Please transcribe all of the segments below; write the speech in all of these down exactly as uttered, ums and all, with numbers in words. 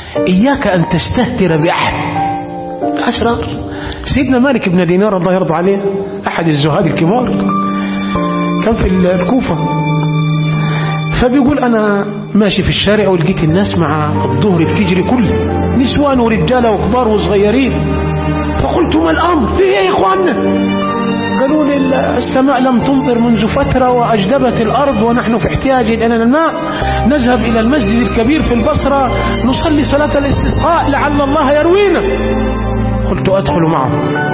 إياك أن تستهتر بأحد. أشرار سيدنا مالك بن دينار الله يرضى عليه، أحد الزهاد الكبار، كان في الكوفة، فبيقول أنا ماشي في الشارع ولقيت الناس مع الظهر بتجري كله، نسوان ورجالة وكبار وصغيرين، فقلت ما الأمر في إيه يا إخواننا؟ قالوا لي السماء لم تمطر منذ فترة وأجدبت الأرض ونحن في احتياج إلى الماء، نذهب إلى المسجد الكبير في البصرة نصلي صلاة الاستسقاء لعل الله يروينا. قلت أدخل معه،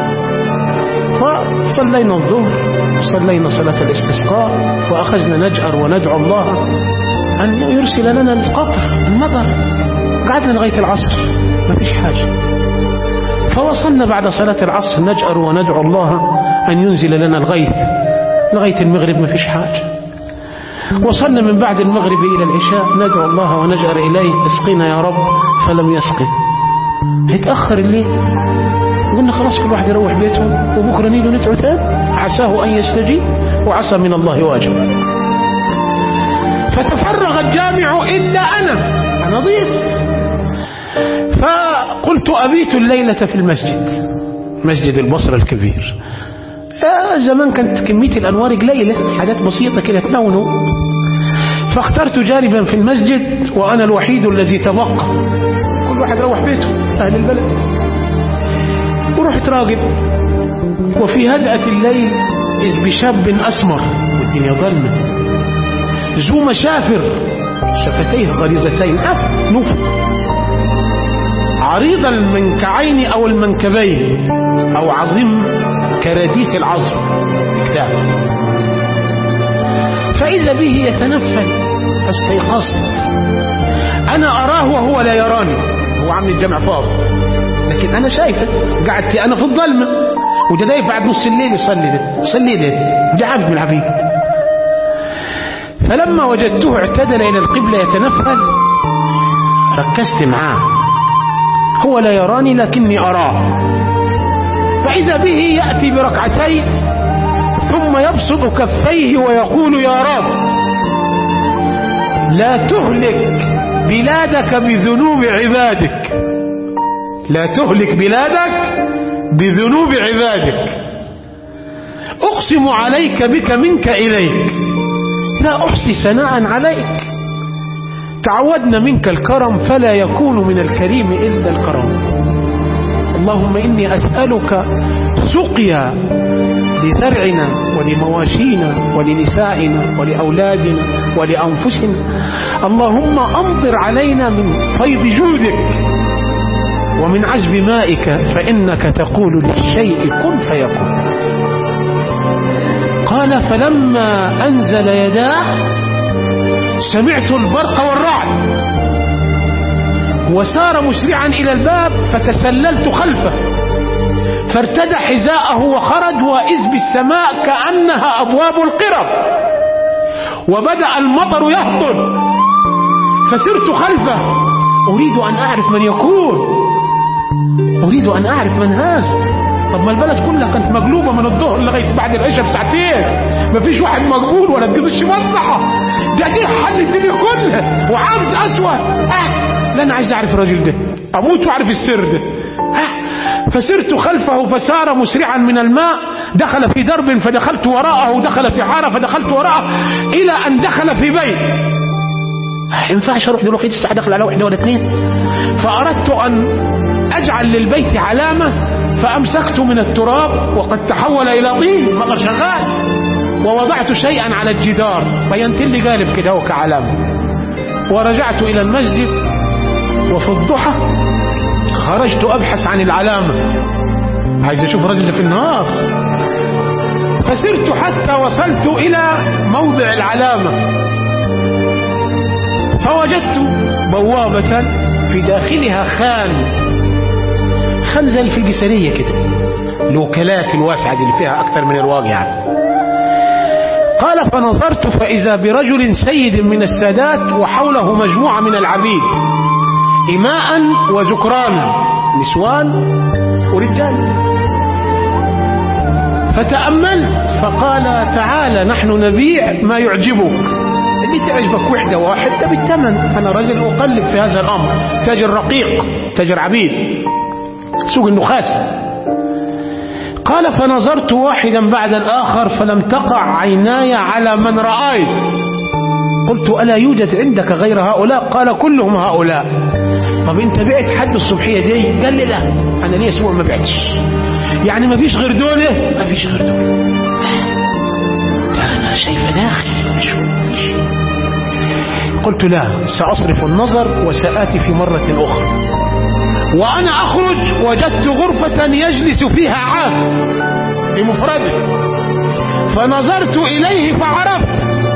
فصلينا الظهر وصلينا صلاة الاستسقاء وأخذنا نجأر وندعو الله أن يرسل لنا القطر المطر. قعدنا لغاية العصر ما فيش حاجة، فوصلنا بعد صلاة العصر نجأر وندعو الله أن ينزل لنا الغيث لغاية المغرب ما فيش حاجة. وصلنا من بعد المغرب إلى العشاء ندعو الله ونجأر إليه اسقينا يا رب، فلم يسقي. هيتأخر الليل، قلنا خلاص كل واحد يروح بيته وبكرة نيجي ندعو تاني عساه أن يستجيب وعسى من الله واجب. فتفرغ الجامع إلا أنا أنا ضيف، فقلت أبيت الليلة في المسجد، مسجد البصرة الكبير. آه زمان كانت كمية الأنوار قليلة، حاجات بسيطة كده تنونوا، فاخترت جانبا في المسجد وأنا الوحيد الذي تبقى، كل واحد روح بيته أهل البلد. ورحت راقد، وفي هدأة الليل إذ بشاب أسمر والدنيا ظلمة ذو مشافر شفتيه غليظتين نوف عريض المنكعين أو المنكبين أو عظيم كراديس العظم كتاب، فإذا به يتنفل. فاستيقظت، أنا أراه وهو لا يراني، هو عامل الجمع فاضي لكن أنا شايفه، قعدت أنا في الظلمة وده دايف بعد نص الليل يصلي ده صلي ده ده عبد من العبيد. فلما وجدته اعتدل إلى القبلة يتنفل ركزت معاه، هو لا يراني لكني أراه. فإذا به يأتي بركعتين ثم يبسط كفيه ويقول يا رب لا تهلك بلادك بذنوب عبادك، لا تهلك بلادك بذنوب عبادك، أقسم عليك بك منك إليك، لا أحصي ثناء عليك، تعودنا منك الكرم فلا يكون من الكريم إلا الكرم. اللهم إني أسألك سقيا لزرعنا ولمواشينا ولنسائنا ولأولادنا ولأنفسنا، اللهم أمطر علينا من فيض جودك ومن عذب مائك، فإنك تقول للشيء كن فيكون. قال فلما أنزل يداه سمعت البرق والرعد وسار مسرعا إلى الباب، فتسللت خلفه فارتدى حذاءه وخرج، وإذ بالسماء كأنها أبواب القرب، وبدأ المطر يهطل، فسرت خلفه أريد أن أعرف من يكون، أريد أن أعرف من هذا. طب ما البلد كلها كانت مقلوبة من الظهر لغاية بعد العشاء بساعتين، ما فيش واحد مقبول ولا تقضيش مصلحة، ده جه حل الدنيا كلها وعاوز أسود. أه لا أنا عايز أعرف الرجل ده، أموت وأعرف السر ده. أه فسرت خلفه فسار مسرعا من الماء، دخل في درب فدخلت وراءه، دخل في حارة فدخلت وراءه، إلى أن دخل في بيت. ما ينفعش أروح دلوقتي الساعة دخل على واحدة ولا اثنين، فأردت أن أجعل للبيت علامة، فأمسكت من التراب وقد تحول إلى طين مطر شغال، ووضعت شيئا على الجدار بينت لي قالب كده كعلامة، ورجعت إلى المسجد. وفي الضحى خرجت أبحث عن العلامة، عايز أشوف رجل في النهار، فسرت حتى وصلت إلى موضع العلامة، فوجدت بوابة في داخلها خان، خنزل في الجسرية كده، الوكالات الواسعة اللي فيها أكثر من الواقع يعني. قال فنظرت فإذا برجل سيد من السادات وحوله مجموعة من العبيد، إماء وذكران، نسوان ورجال. فتأمل فقال تعالى نحن نبيع ما يعجبك، اللي تعجبك وحدة واحدة بالثمن. أنا رجل أقلب في هذا الأمر، تاجر رقيق، تاجر عبيد، سوق النخاس. قال فنظرت واحدا بعد الآخر فلم تقع عيناي على من رأيت. قلت ألا يوجد عندك غير هؤلاء؟ قال كلهم هؤلاء. طب انت بعت حد الصبحية دي؟ قال لي لا أنا لي أسبوع ما بعتش. يعني ما فيش غير دولة؟ ما فيش غير دولة. لا أنا شايفة داخل. قلت لا سأصرف النظر وسآتي في مرة أخرى. وأنا أخرج وجدت غرفة يجلس فيها عام بمفرده، فنظرت إليه فعرفت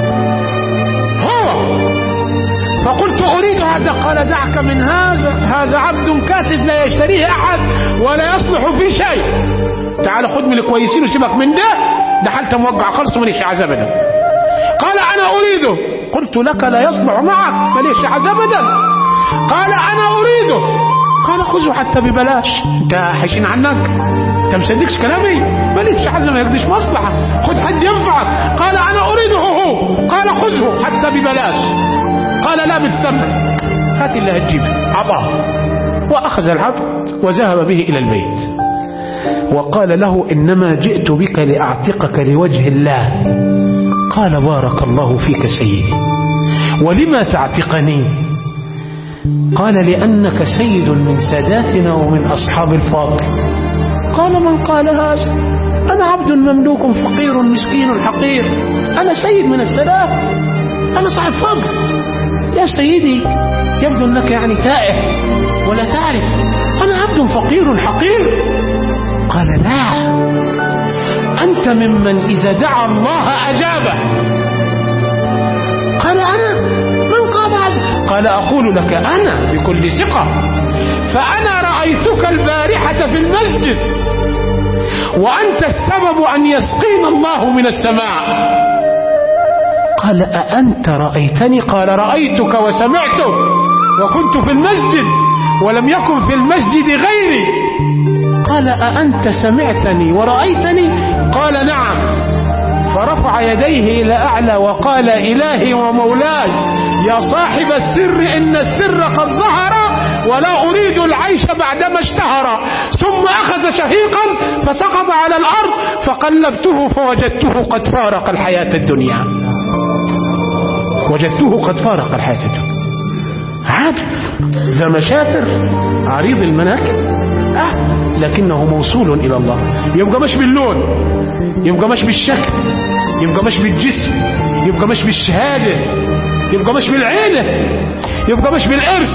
هو، فقلت أريد هذا. قال دعك من هذا، هذا عبد كاسد لا يشتريه أحد ولا يصلح في شيء. تعال خد من الكويسين وسيبك من ده، ده حالته موقع خلص ومليش عذاب ابدا. قال أنا أريده. قلت لك لا يصلح معك مليش عذاب ابدا. قال أنا أريده. قال خذه حتى ببلاش. انت حيشين عنك؟ انت مصدقش كلامي؟ مالكش حاجه ما يقدش مصلحه، خذ حد ينفعك. قال انا اريده هو. قال خذه حتى ببلاش. قال لا بالثمن، هات اللي هتجيبه. عطاه واخذ العبد وذهب به الى البيت وقال له انما جئت بك لاعتقك لوجه الله. قال بارك الله فيك سيدي، ولما تعتقني؟ قال لأنك سيد من ساداتنا ومن أصحاب الفاضل. قال من قال هذا؟ أنا عبد مملوك فقير مسكين حقير، أنا سيد من السادات، أنا صاحب فضل. يا سيدي يبدو أنك يعني تائه ولا تعرف، أنا عبد فقير حقير. قال لا، أنت ممن إذا دعا الله أجابه. قال أنا؟ من قال هذا؟ قال أقول لك أنا بكل ثقة، فأنا رأيتك البارحة في المسجد وأنت السبب أن يسقينا الله من السماء. قال أأنت رأيتني؟ قال رأيتك وسمعتك وكنت في المسجد ولم يكن في المسجد غيري. قال أأنت سمعتني ورأيتني؟ قال نعم. فرفع يديه إلى أعلى وقال إلهي ومولاي يا صاحب السر إن السر قد ظهر ولا أريد العيش بعدما اشتهر. ثم أخذ شهيقا فسقط على الأرض فقلبته فوجدته قد فارق الحياة الدنيا. وجدته قد فارق الحياة الدنيا. عبد ذا مشاكر عريض المناكب أه لكنه موصول إلى الله. يبقى مش باللون، يبقى مش بالشكل، يبقى مش بالجسم، يبقى مش بالشهادة، يبقى مش بالعيلة، يبقى مش بالإرث.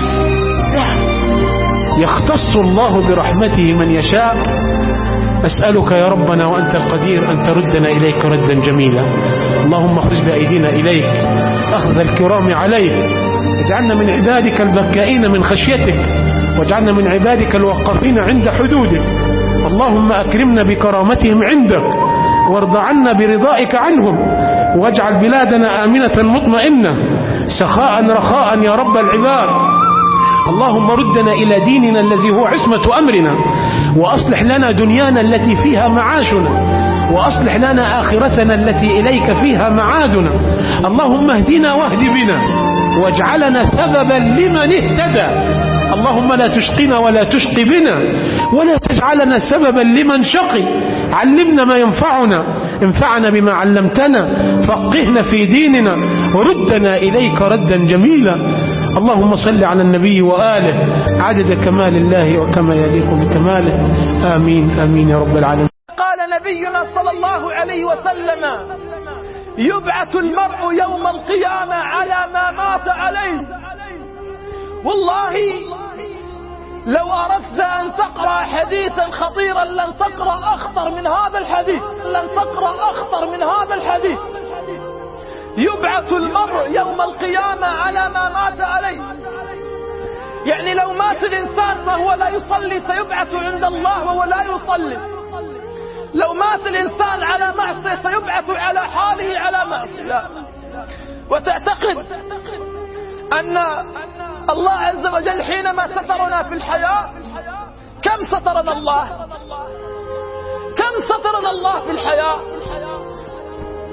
يختص الله برحمته من يشاء. أسألك يا ربنا وأنت القدير أن تردنا إليك ردا جميلا. اللهم اخرج بأيدينا إليك أخذ الكرام عليك. اجعلنا من عبادك البكائين من خشيتك، واجعلنا من عبادك الوقفين عند حدودك. اللهم أكرمنا بكرامتهم عندك، وارض عنا برضائك عنهم، واجعل بلادنا آمنة مطمئنة سخاء رخاء يا رب العباد. اللهم ردنا إلى ديننا الذي هو عصمة أمرنا، وأصلح لنا دنيانا التي فيها معاشنا، وأصلح لنا آخرتنا التي إليك فيها معادنا. اللهم اهدنا واهد بنا، واجعلنا سببا لمن اهتدى. اللهم لا تشقنا ولا تشقي بنا، ولا تجعلنا سببا لمن شقي. علمنا ما ينفعنا، انفعنا بما علمتنا، فقهنا في ديننا، وردنا إليك ردا جميلا. اللهم صل على النبي وآله عدد كمال الله وكما يليق بكماله. آمين آمين يا رب العالمين. قال نبينا صلى الله عليه وسلم يبعث المرء يوم القيامة على ما مات عليه. والله لو أردت أن تقرأ حديثا خطيرا لن تقرأ أخطر من هذا الحديث، لن تقرأ أخطر من هذا الحديث. يبعث المرء يوم القيامة على ما مات عليه. يعني لو مات الإنسان وهو لا يصلي سيبعث عند الله وهو لا يصلي. لو مات الإنسان على معصية سيبعث على حاله على معصية. وتعتقد أن الله عز وجل حينما سترنا في الحياة كم سترنا الله؟ كم سترنا الله في الحياة؟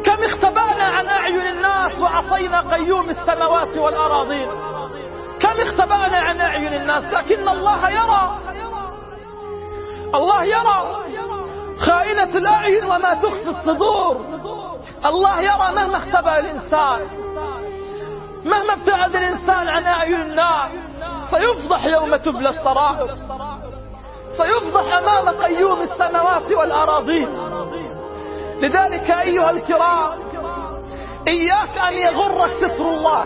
كم اختبأنا عن أعين الناس وعصينا قيوم السماوات والأراضين. كم اختبأنا عن أعين الناس، لكن الله يرى. الله يرى خائنة الأعين وما تخفي الصدور. الله يرى مهما اختبأ الإنسان، مهما ابتعد الإنسان عن أعين الناس، سيفضح يوم تبلى السرائر، سيفضح أمام قيوم السماوات والأراضين. لذلك أيها الكرام، إياك أن يغرك ستر الله.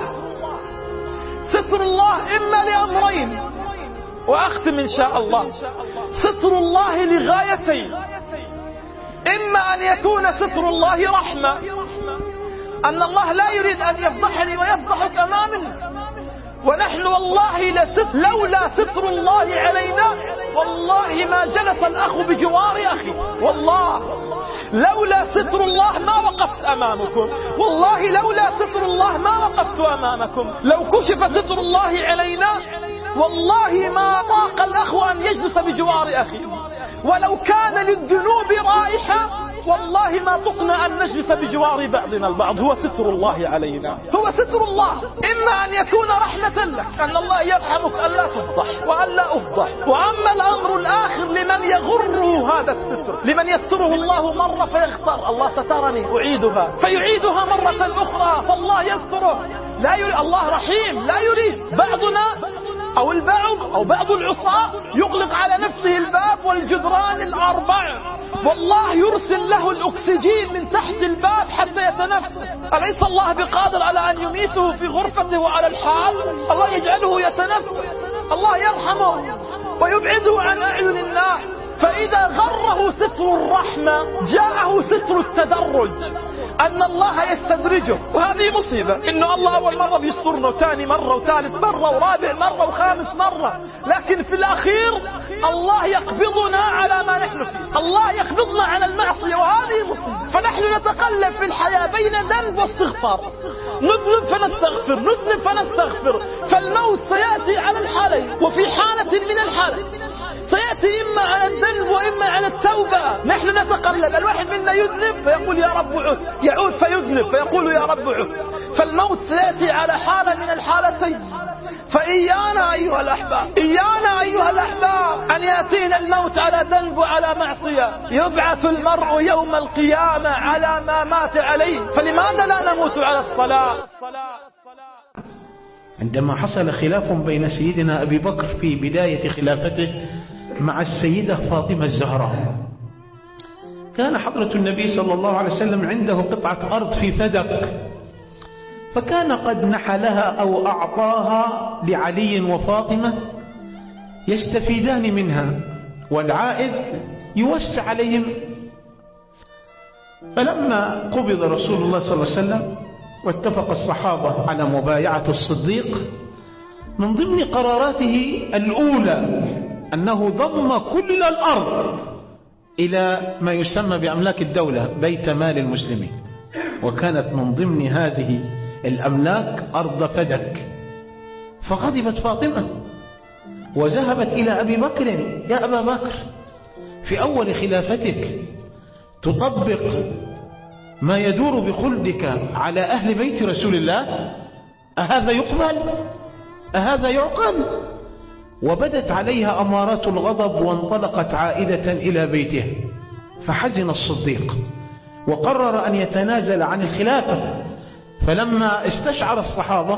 ستر الله إما لأمرين، وأختم إن شاء الله. ستر الله لغايتين: إما أن يكون ستر الله رحمة، أن الله لا يريد أن يفضحني ويفضحك أمام الناس، ونحن والله لست لولا ستر الله علينا والله ما جلس الأخ بجوار أخي. والله لولا ستر الله ما وقفت أمامكم، والله لولا ستر الله ما وقفت أمامكم. لو كشف ستر الله علينا والله ما طاق الأخ أن يجلس بجوار أخي، ولو كان للذنوب رائحة والله ما طقنا أن نجلس بجوار بعضنا البعض. هو ستر الله علينا، هو ستر الله. إما أن يكون رحمة لك، أن الله يرحمك ألا تفضح وألا أفضح. وأما الأمر الآخر لمن يغره هذا الستر، لمن يستره الله مرة فيختار الله سترني أعيدها فيعيدها مرة أخرى، فالله يستره. لا يريد الله رحيم، لا يريد بعضنا أو البعض أو بعض العصاة يغلق على نفسه الباب والجدران الأربع، والله يرسل له الأكسجين من تحت الباب حتى يتنفس. أليس الله بقادر على أن يميته في غرفته وعلى الحال؟ الله يجعله يتنفس، الله يرحمه ويبعده عن أعين الناس. فإذا غره ستر الرحمة جاءه ستر التدرج، أن الله يستدرجه. وهذه مصيبة، إنه الله أول مرة بيسترنا وثاني مرة وثالث مرة ورابع مرة وخامس مرة، لكن في الأخير الله يقبضنا على ما نحن فيه، الله يقبضنا على المعصية، وهذه مصيبة. فنحن نتقلب في الحياة بين ذنب واستغفار، نذنب فنستغفر، نذنب فنستغفر. فالموت سيأتي على الحالين، وفي حالة من الحالين سيأتي إما على الذنب وإما على التوبة. نحن نتقلب، الواحد منا يذنب فيقول يا رب عدت، يعود فيذنب فيقول يا رب عدت. فالموت سيأتي على حالة من الحالتين. فإيانا أيها الأحباب، إيانا أيها الأحباب أن يأتينا الموت على ذنب وعلى معصية. يبعث المرء يوم القيامة على ما مات عليه، فلماذا لا نموت على الصلاة؟ عندما حصل خلاف بين سيدنا أبي بكر في بداية خلافته مع السيدة فاطمة الزهراء، كان حضرة النبي صلى الله عليه وسلم عنده قطعة أرض في فدق، فكان قد نحلها أو أعطاها لعلي وفاطمة يستفيدان منها، والعائد يوسع عليهم. فلما قبض رسول الله صلى الله عليه وسلم واتفق الصحابة على مبايعة الصديق، من ضمن قراراته الأولى أنه ضم كل الأرض إلى ما يسمى بأملاك الدولة، بيت مال المسلمين. وكانت من ضمن هذه الأملاك أرض فدك. فغضبت فاطمة وذهبت إلى أبي بكر: يا أبا بكر، في أول خلافتك تطبق ما يدور بخلدك على أهل بيت رسول الله؟ أهذا يقبل؟ أهذا يعقل؟ وبدت عليها أمارات الغضب، وانطلقت عائدة إلى بيته. فحزن الصديق وقرر أن يتنازل عن الخلافة. فلما استشعر الصحابة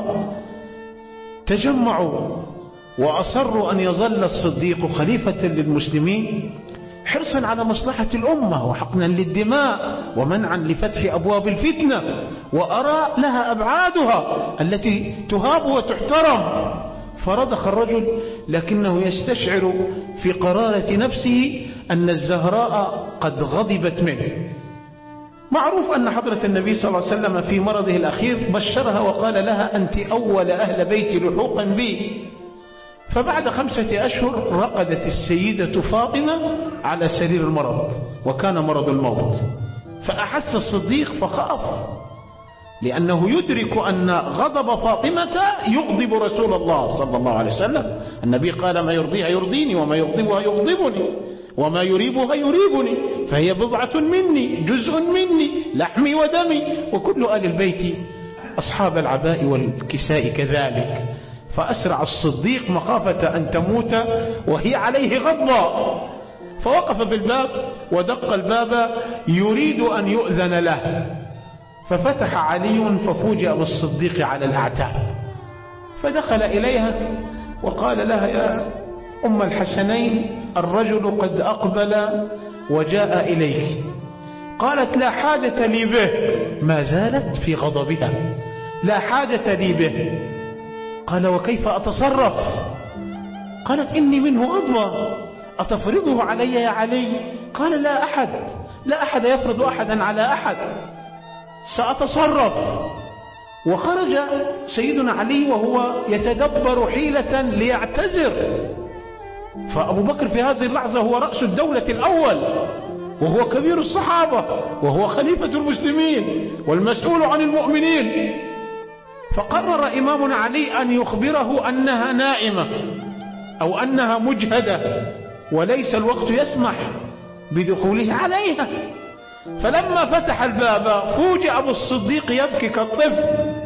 تجمعوا وأصروا أن يظل الصديق خليفة للمسلمين، حرصا على مصلحة الأمة وحقنا للدماء ومنعا لفتح أبواب الفتنة، وأرى لها أبعادها التي تهاب وتحترم. فرضخ الرجل، لكنه يستشعر في قرارة نفسه أن الزهراء قد غضبت منه. معروف أن حضرة النبي صلى الله عليه وسلم في مرضه الأخير بشرها وقال لها: أنت أول أهل بيتي لحوقا بي. فبعد خمسة أشهر رقدت السيدة فاطمة على سرير المرض، وكان مرض الموت. فأحس الصديق فخاف، لأنه يدرك أن غضب فاطمة يغضب رسول الله صلى الله عليه وسلم. النبي قال: ما يرضيها يرضيني وما يغضبها يغضبني. وما يريبها يريبني، فهي بضعة مني، جزء مني، لحمي ودمي، وكل آل البيت أصحاب العباء والكساء كذلك. فأسرع الصديق مخافة أن تموت وهي عليه غضبا، فوقف بالباب ودق الباب يريد أن يؤذن له، ففتح علي ففوجئ بالصديق على الأعتاب، فدخل إليها وقال لها: يا أم الحسنين، الرجل قد أقبل وجاء إليك. قالت: لا حاجة لي به. ما زالت في غضبها: لا حاجة لي به. قال: وكيف أتصرف؟ قالت: إني منه غضبة، أتفرضه علي يا علي؟ قال: لا أحد لا أحد يفرض أحدا على أحد، سأتصرف. وخرج سيدنا علي وهو يتدبر حيلة ليعتذر، فأبو بكر في هذه اللحظة هو رأس الدولة الأول، وهو كبير الصحابة، وهو خليفة المسلمين والمسؤول عن المؤمنين. فقرر إمامنا علي أن يخبره أنها نائمة أو أنها مجهدة وليس الوقت يسمح بدخوله عليها. فلما فتح الباب فوجئ أبو الصديق يبكي كالطفل،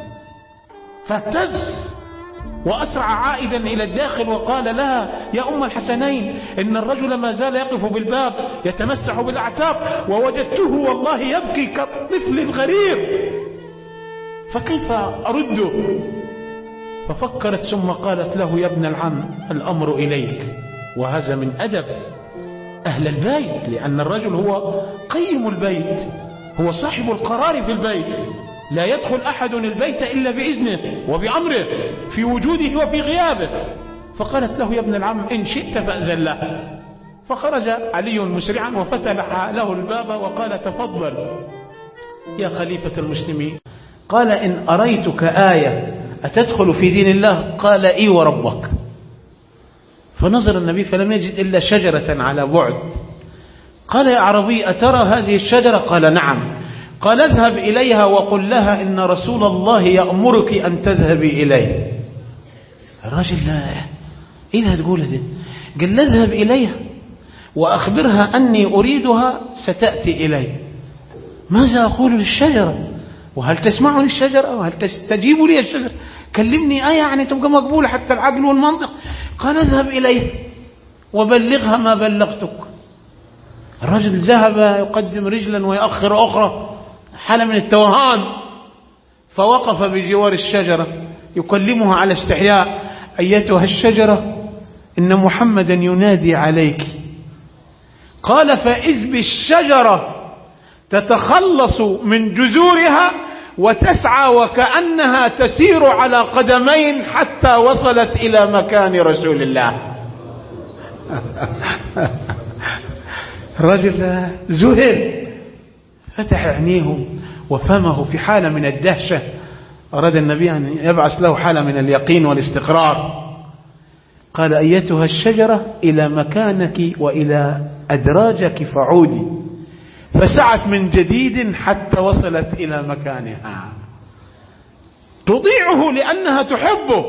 فاهتز وأسرع عائدا إلى الداخل وقال لها: يا أم الحسنين، إن الرجل ما زال يقف بالباب يتمسح بالأعتاب، ووجدته والله يبكي كالطفل الغرير، فكيف أرده؟ ففكرت ثم قالت له: يا ابن العم، الأمر إليك. وهذا من أدب أهل البيت، لأن الرجل هو قيم البيت، هو صاحب القرار في البيت، لا يدخل أحد البيت إلا بإذنه وبأمره في وجوده وفي غيابه. فقالت له: يا ابن العم، إن شئت فأذن له. فخرج علي مسرعا وفتح له الباب وقال: تفضل يا خليفة المسلمين. قال: إن أريتك آية أتدخل في دين الله؟ قال: إي وربك. فنظر النبي فلم يجد إلا شجرة على بعد. قال: يا عربي، أترى هذه الشجرة؟ قال: نعم. قال: اذهب إليها وقل لها إن رسول الله يأمرك أن تذهبي إليه. الرجل: لا، إيه اللي هتقوله ده؟ قال: اذهب إليها وأخبرها أني أريدها، ستأتي إلي. ماذا أقول للشجرة؟ وهل تسمعني الشجرة؟ وهل تستجيب لي الشجرة؟ كلمني آية يعني تبقى مقبولة حتى العقل والمنطق. قال: اذهب إليه وبلغها ما بلغتك. الرجل ذهب يقدم رجلا ويأخر أخرى، حالة من التوهان، فوقف بجوار الشجرة يكلمها على استحياء: أيتها الشجرة، إن محمدا ينادي عليك. قال: فإذ بالشجرة تتخلص من جذورها وتسعى وكأنها تسير على قدمين حتى وصلت إلى مكان رسول الله. الرجل زهر، فتح عينيه وفمه في حالة من الدهشة. أراد النبي أن يبعث له حالة من اليقين والاستقرار. قال: أيتها الشجرة، إلى مكانك وإلى أدراجك فعودي. فسعت من جديد حتى وصلت إلى مكانها، تطيعه لأنها تحبه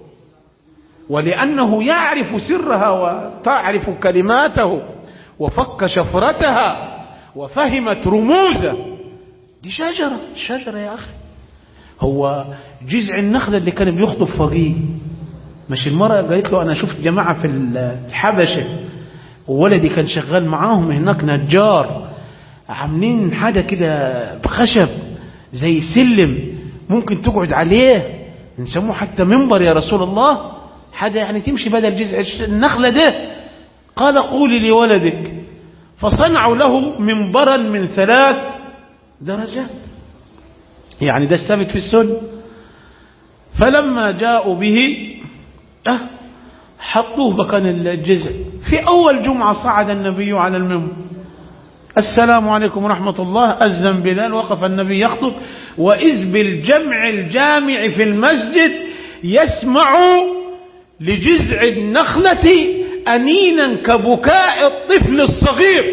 ولأنه يعرف سرها وتعرف كلماته، وفك شفرتها وفهمت رموزه. دي شجرة شجرة يا أخي، هو جذع النخلة اللي كان بيخطب فوقيه. مش المرأة قالت له: أنا شفت جماعة في الحبشة وولدي كان شغال معاهم هناك نجار، عاملين حاجة كده بخشب زي سلم ممكن تقعد عليه، نسموه حتى منبر يا رسول الله، حاجة يعني تمشي بدل جذع النخلة ده. قال: قولي لولدك. فصنعوا له منبرا من ثلاث درجات، يعني ده الثابت في السنة. فلما جاءوا به أه حطوه مكان الجذع. في أول جمعة صعد النبي على المنبر: السلام عليكم ورحمة الله. أذن بلال، وقف النبي يخطب، وإذ بالجمع الجامع في المسجد يسمع لجذع النخلة أنينا كبكاء الطفل الصغير.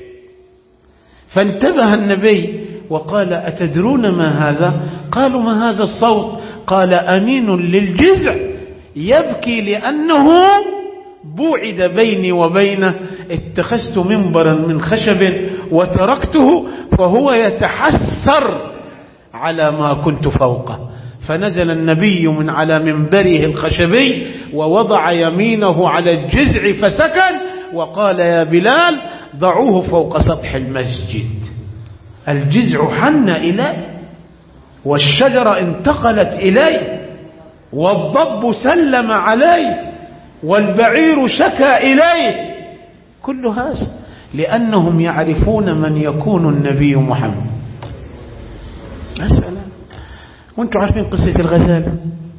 فانتبه النبي وقال: أتدرون ما هذا؟ قالوا: ما هذا الصوت؟ قال: أنين للجذع يبكي لأنه بوعد بيني وبينه اتخذت منبرا من خشب وتركته فهو يتحسر على ما كنت فوقه. فنزل النبي من على منبره الخشبي ووضع يمينه على الجذع فسكن وقال يا بلال ضعوه فوق سطح المسجد. الجذع حن إليه والشجرة انتقلت إليه والضب سلم عليه والبعير شكى إليه. كل هذا لأنهم يعرفون من يكون النبي محمد. أسأل وانتم عارفين قصة الغزال،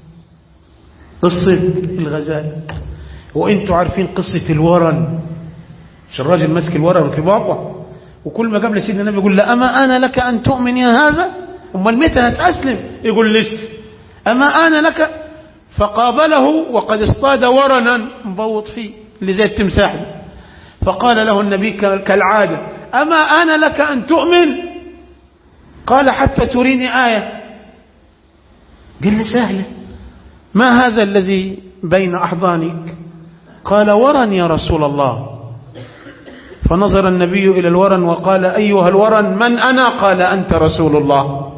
قصة الغزال، وانتم عارفين قصة الورن، مش الراجل ماسك الورن في باطه وكل ما قبل سيدنا النبي يقول له أما أنا لك أن تؤمن يا هذا؟ أمال متى هتأسلم؟ يقول لسه. أما أنا لك؟ فقابله وقد اصطاد ورنا مبوط فيه اللي زي التمساح. فقال له النبي كالعادة أما أنا لك أن تؤمن؟ قال حتى تريني آية. قال لي سهلة. ما هذا الذي بين أحضانك؟ قال ورن يا رسول الله. فنظر النبي إلى الورن وقال أيها الورن من أنا؟ قال أنت رسول الله.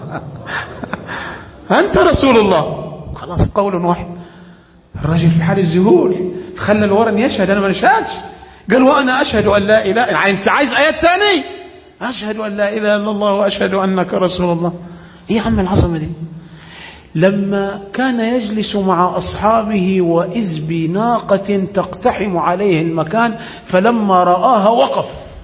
أنت رسول الله. خلاص قول واحد. الرجل في حال الذهول خلى الورن يشهد أنا ما نشهدش. قال وأنا أشهد أن لا إله إلا الله. أنت عايز آيات تاني؟ أشهد أن لا إله إلا الله وأشهد أنك رسول الله. إيه يا عم العظمة دي؟ لما كان يجلس مع أصحابه وإذ بناقة تقتحم عليه المكان فلما رآها وقف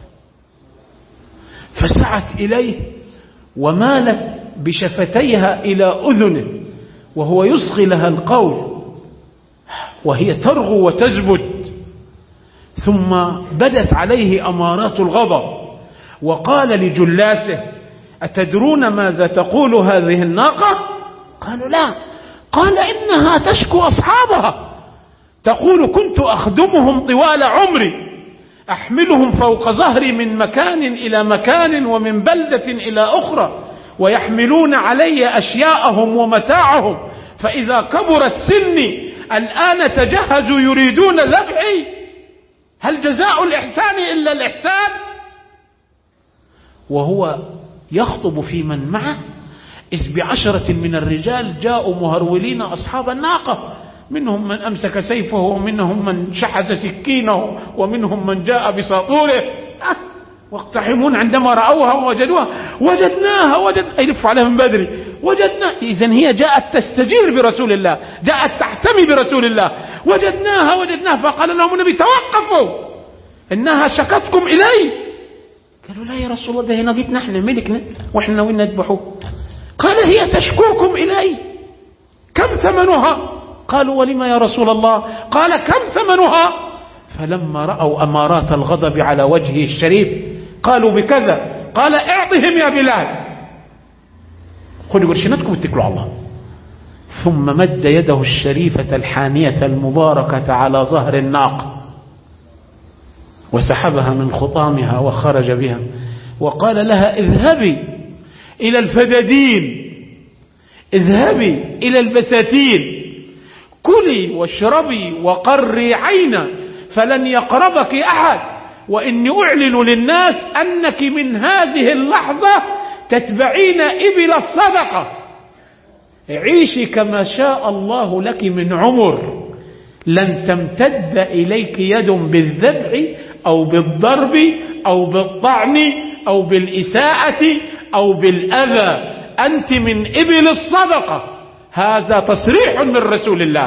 فسعت إليه ومالت بشفتيها إلى أذنه وهو يصغي لها القول وهي ترغو وتزبد. ثم بدت عليه أمارات الغضب وقال لجلاسه أتدرون ماذا تقول هذه الناقة؟ قالوا لا. قال إنها تشكو أصحابها تقول كنت أخدمهم طوال عمري أحملهم فوق ظهري من مكان إلى مكان ومن بلدة إلى أخرى ويحملون علي أشياءهم ومتاعهم فإذا كبرت سني الآن تجهزوا يريدون ذبحي. هل جزاء الإحسان إلا الإحسان؟ وهو يخطب في من معه إذ بعشرة من الرجال جاءوا مهرولين أصحاب الناقة منهم من أمسك سيفه ومنهم من شحذ سكينه ومنهم من جاء بساطوره أه واقتحمون عندما رأوها ووجدوها وجدناها وجد يلف عليها من بدري وجدنا. إذن هي جاءت تستجير برسول الله جاءت تحتمي برسول الله. وجدناها وجدناها فقال لهم النبي توقفوا إنها شكتكم إلي. قالوا لا يا رسول الله ده هنا جيت نحن ملكنا وإحنا وين نذبحوه. قال هي تشكوكم إلي كم ثمنها؟ قالوا ولما يا رسول الله؟ قال كم ثمنها؟ فلما رأوا أمارات الغضب على وجهه الشريف قالوا بكذا. قال اعطهم يا بلال خذوا قرشنتكم واتكلوا على الله. ثم مد يده الشريفة الحانية المباركة على ظهر الناقة وسحبها من خطامها وخرج بها وقال لها اذهبي إلى الفدادين اذهبي إلى البساتين كلي واشربي وقري عينا فلن يقربك أحد وإني أعلن للناس أنك من هذه اللحظة تتبعين إبل الصدقة. عيشي كما شاء الله لك من عمر لن تمتد إليك يد بالذبح أو بالضرب أو بالطعن أو بالإساءة أو بالأذى. أنت من إبل الصدقة. هذا تصريح من رسول الله.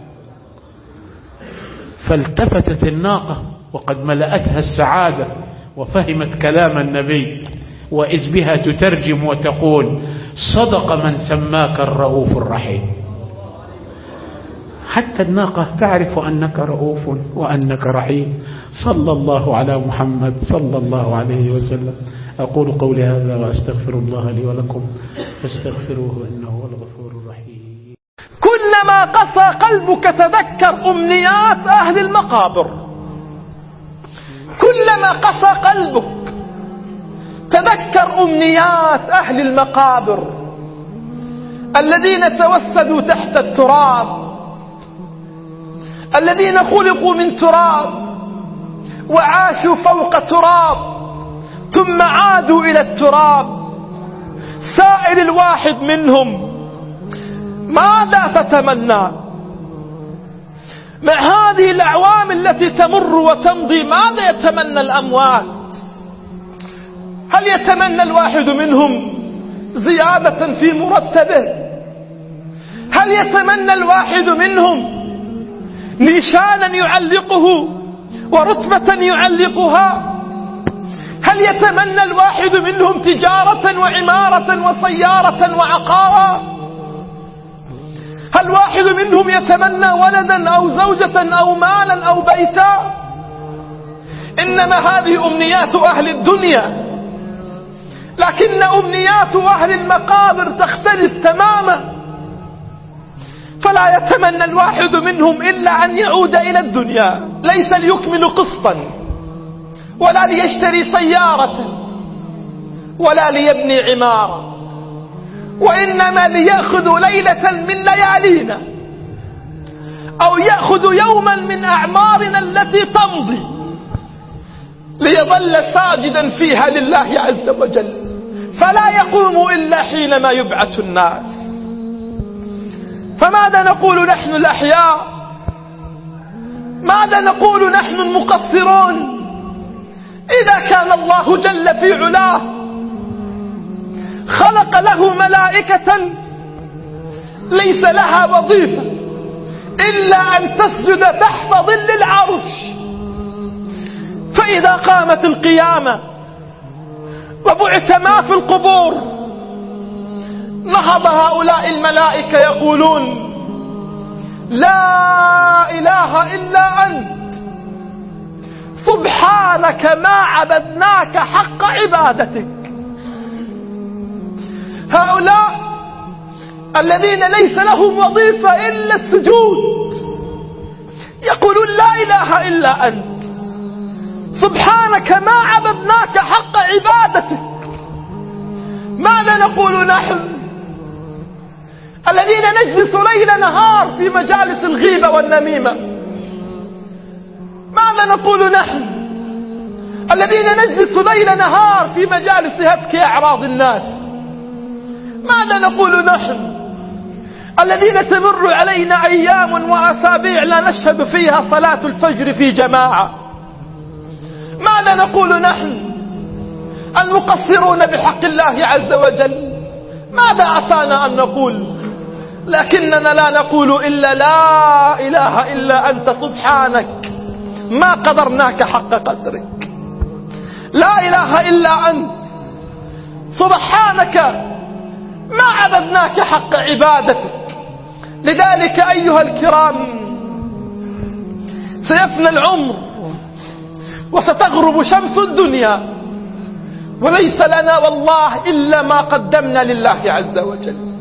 فالتفتت الناقة وقد ملأتها السعادة وفهمت كلام النبي وإذ بها تترجم وتقول صدق من سماك الرؤوف الرحيم. حتى الناقة تعرف أنك رؤوف وأنك رحيم. صلى الله على محمد صلى الله عليه وسلم. أقول قولي هذا وأستغفر الله لي ولكم فاستغفروه إنه هو الغفور الرحيم. كلما قسى قلبك تذكر أمنيات أهل المقابر. كلما قسى قلبك تذكر أمنيات أهل المقابر الذين توسدوا تحت التراب الذين خلقوا من تراب وعاشوا فوق تراب ثم عادوا إلى التراب. سائل الواحد منهم: ماذا تتمنى مع هذه الأعوام التي تمر وتمضي؟ ماذا يتمنى الأموات؟ هل يتمنى الواحد منهم زيادة في مرتبه؟ هل يتمنى الواحد منهم نيشانا يعلقه ورتبة يعلقها؟ هل يتمنى الواحد منهم تجارة وعمارة وسيارة وعقارا؟ هل واحد منهم يتمنى ولدا أو زوجة أو مالا أو بيتا؟ إنما هذه أمنيات أهل الدنيا، لكن أمنيات أهل المقابر تختلف تماما. فلا يتمنى الواحد منهم إلا أن يعود إلى الدنيا، ليس ليكمل قسطا ولا ليشتري سيارة ولا ليبني عمارة، وإنما ليأخذ ليلة من ليالينا أو يأخذ يوما من أعمارنا التي تمضي ليظل ساجدا فيها لله عز وجل، فلا يقوم إلا حينما يبعث الناس. فماذا نقول نحن الأحياء؟ ماذا نقول نحن المقصرون إذا كان الله جل في علاه خلق له ملائكة ليس لها وظيفة إلا أن تسجد تحت ظل العرش، فإذا قامت القيامة وبعث ما في القبور نهض هؤلاء الملائكة يقولون: لا إله إلا أنت سبحانك ما عبدناك حق عبادتك. هؤلاء الذين ليس لهم وظيفة إلا السجود يقولون: لا إله إلا أنت سبحانك ما عبدناك حق عبادتك. ماذا نقول نحن الذين نجلس ليل نهار في مجالس الغيبة والنميمة؟ ماذا نقول نحن الذين نجلس ليل نهار في مجالس هتك أعراض الناس؟ ماذا نقول نحن الذين تمر علينا أيام وأسابيع لا نشهد فيها صلاة الفجر في جماعة؟ ماذا نقول نحن المقصرون بحق الله عز وجل؟ ماذا عسانا أن نقول؟ لكننا لا نقول إلا لا إله إلا أنت سبحانك ما قدرناك حق قدرك. لا إله إلا أنت سبحانك ما عبدناك حق عبادتك. لذلك أيها الكرام سيفنى العمر وستغرب شمس الدنيا وليس لنا والله إلا ما قدمنا لله عز وجل.